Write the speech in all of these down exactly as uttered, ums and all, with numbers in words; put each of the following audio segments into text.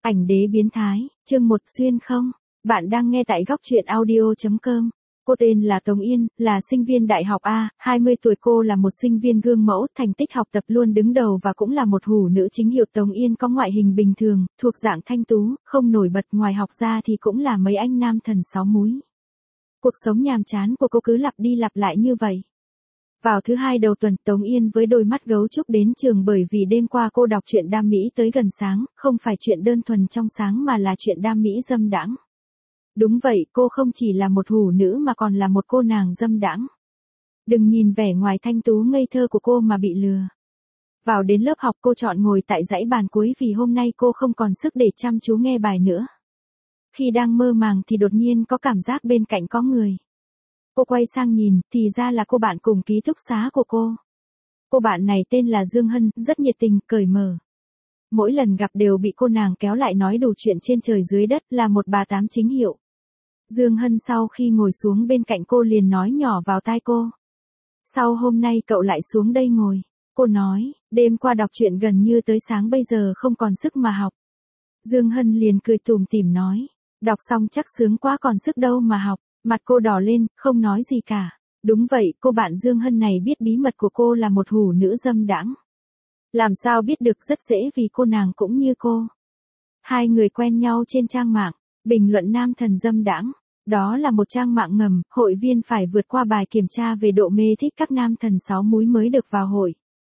Ảnh đế biến thái, chương một xuyên không. Bạn đang nghe tại góc truyện audio chấm com. Cô tên là Tống Yên, là sinh viên đại học A, hai mươi tuổi. Cô là một sinh viên gương mẫu, thành tích học tập luôn đứng đầu và cũng là một hủ nữ chính hiệu. Tống Yên có ngoại hình bình thường, thuộc dạng thanh tú, không nổi bật, ngoài học ra thì cũng là mấy anh nam thần sáu múi. Cuộc sống nhàm chán của cô cứ lặp đi lặp lại như vậy. Vào thứ hai đầu tuần, Tống Yên với đôi mắt gấu trúc đến trường bởi vì đêm qua cô đọc truyện đam mỹ tới gần sáng, không phải chuyện đơn thuần trong sáng mà là chuyện đam mỹ dâm đãng. Đúng vậy, cô không chỉ là một hủ nữ mà còn là một cô nàng dâm đãng. Đừng nhìn vẻ ngoài thanh tú ngây thơ của cô mà bị lừa. Vào đến lớp học cô chọn ngồi tại dãy bàn cuối vì hôm nay cô không còn sức để chăm chú nghe bài nữa. Khi đang mơ màng thì đột nhiên có cảm giác bên cạnh có người. Cô quay sang nhìn, thì ra là cô bạn cùng ký túc xá của cô. Cô bạn này tên là Dương Hân, rất nhiệt tình, cởi mở. Mỗi lần gặp đều bị cô nàng kéo lại nói đủ chuyện trên trời dưới đất, là một bà tám chính hiệu. Dương Hân sau khi ngồi xuống bên cạnh cô liền nói nhỏ vào tai cô. Sao hôm nay cậu lại xuống đây ngồi? Cô nói, đêm qua đọc truyện gần như tới sáng bây giờ không còn sức mà học. Dương Hân liền cười tủm tỉm nói, đọc xong chắc sướng quá còn sức đâu mà học. Mặt cô đỏ lên, không nói gì cả. Đúng vậy, cô bạn Dương Hân này biết bí mật của cô là một hủ nữ dâm đãng. Làm sao biết được, rất dễ vì cô nàng cũng như cô. Hai người quen nhau trên trang mạng, bình luận nam thần dâm đãng. Đó là một trang mạng ngầm, hội viên phải vượt qua bài kiểm tra về độ mê thích các nam thần sáu múi mới được vào hội.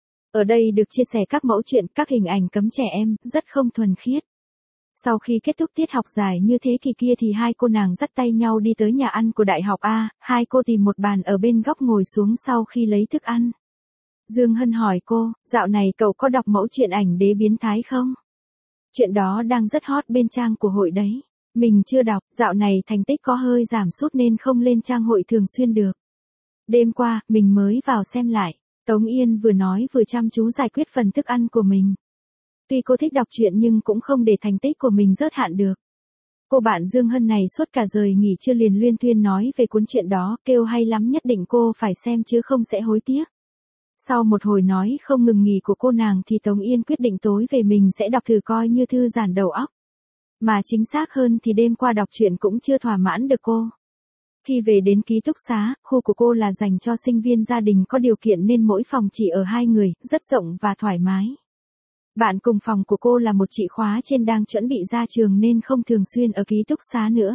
Ở đây được chia sẻ các mẫu chuyện, các hình ảnh cấm trẻ em, rất không thuần khiết. Sau khi kết thúc tiết học dài như thế kỳ kia thì hai cô nàng dắt tay nhau đi tới nhà ăn của đại học A, hai cô tìm một bàn ở bên góc ngồi xuống sau khi lấy thức ăn. Dương Hân hỏi cô, dạo này cậu có đọc mẫu chuyện ảnh đế biến thái không? Chuyện đó đang rất hot bên trang của hội đấy. Mình chưa đọc, dạo này thành tích có hơi giảm sút nên không lên trang hội thường xuyên được. Đêm qua, mình mới vào xem lại. Tống Yên vừa nói vừa chăm chú giải quyết phần thức ăn của mình. Tuy cô thích đọc truyện nhưng cũng không để thành tích của mình rớt hạn được. Cô bạn Dương Hân này suốt cả giờ nghỉ trưa liền luyên thuyên nói về cuốn truyện đó, kêu hay lắm, nhất định cô phải xem chứ không sẽ hối tiếc. Sau một hồi nói không ngừng nghỉ của cô nàng thì Tống Yên quyết định tối về mình sẽ đọc thử coi như thư giãn đầu óc. Mà chính xác hơn thì đêm qua đọc truyện cũng chưa thỏa mãn được cô. Khi về đến ký túc xá, khu của cô là dành cho sinh viên gia đình có điều kiện nên mỗi phòng chỉ ở hai người, rất rộng và thoải mái. Bạn cùng phòng của cô là một chị khóa trên đang chuẩn bị ra trường nên không thường xuyên ở ký túc xá nữa.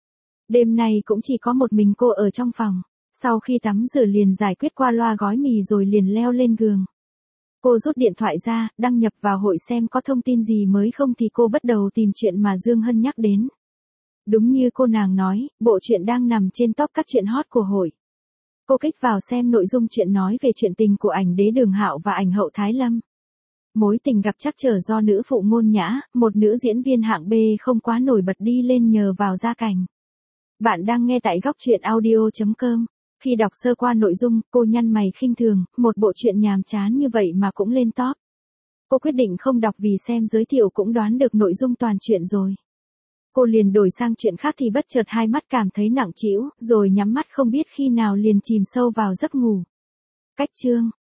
Đêm nay cũng chỉ có một mình cô ở trong phòng. Sau khi tắm rửa liền giải quyết qua loa gói mì rồi liền leo lên giường. Cô rút điện thoại ra, đăng nhập vào hội xem có thông tin gì mới không thì cô bắt đầu tìm chuyện mà Dương Hân nhắc đến. Đúng như cô nàng nói, bộ truyện đang nằm trên top các truyện hot của hội. Cô kích vào xem nội dung chuyện nói về chuyện tình của ảnh đế Đường Hạo và ảnh hậu Thái Lâm. Mối tình gặp trắc trở do nữ phụ Ngôn Nhã, một nữ diễn viên hạng B không quá nổi bật đi lên nhờ vào gia cảnh. Bạn đang nghe tại góc truyện audio chấm com. Khi đọc sơ qua nội dung, cô nhăn mày khinh thường, một bộ truyện nhàm chán như vậy mà cũng lên top. Cô quyết định không đọc vì xem giới thiệu cũng đoán được nội dung toàn truyện rồi. Cô liền đổi sang chuyện khác thì bất chợt hai mắt cảm thấy nặng trĩu, rồi nhắm mắt không biết khi nào liền chìm sâu vào giấc ngủ. Cách chương,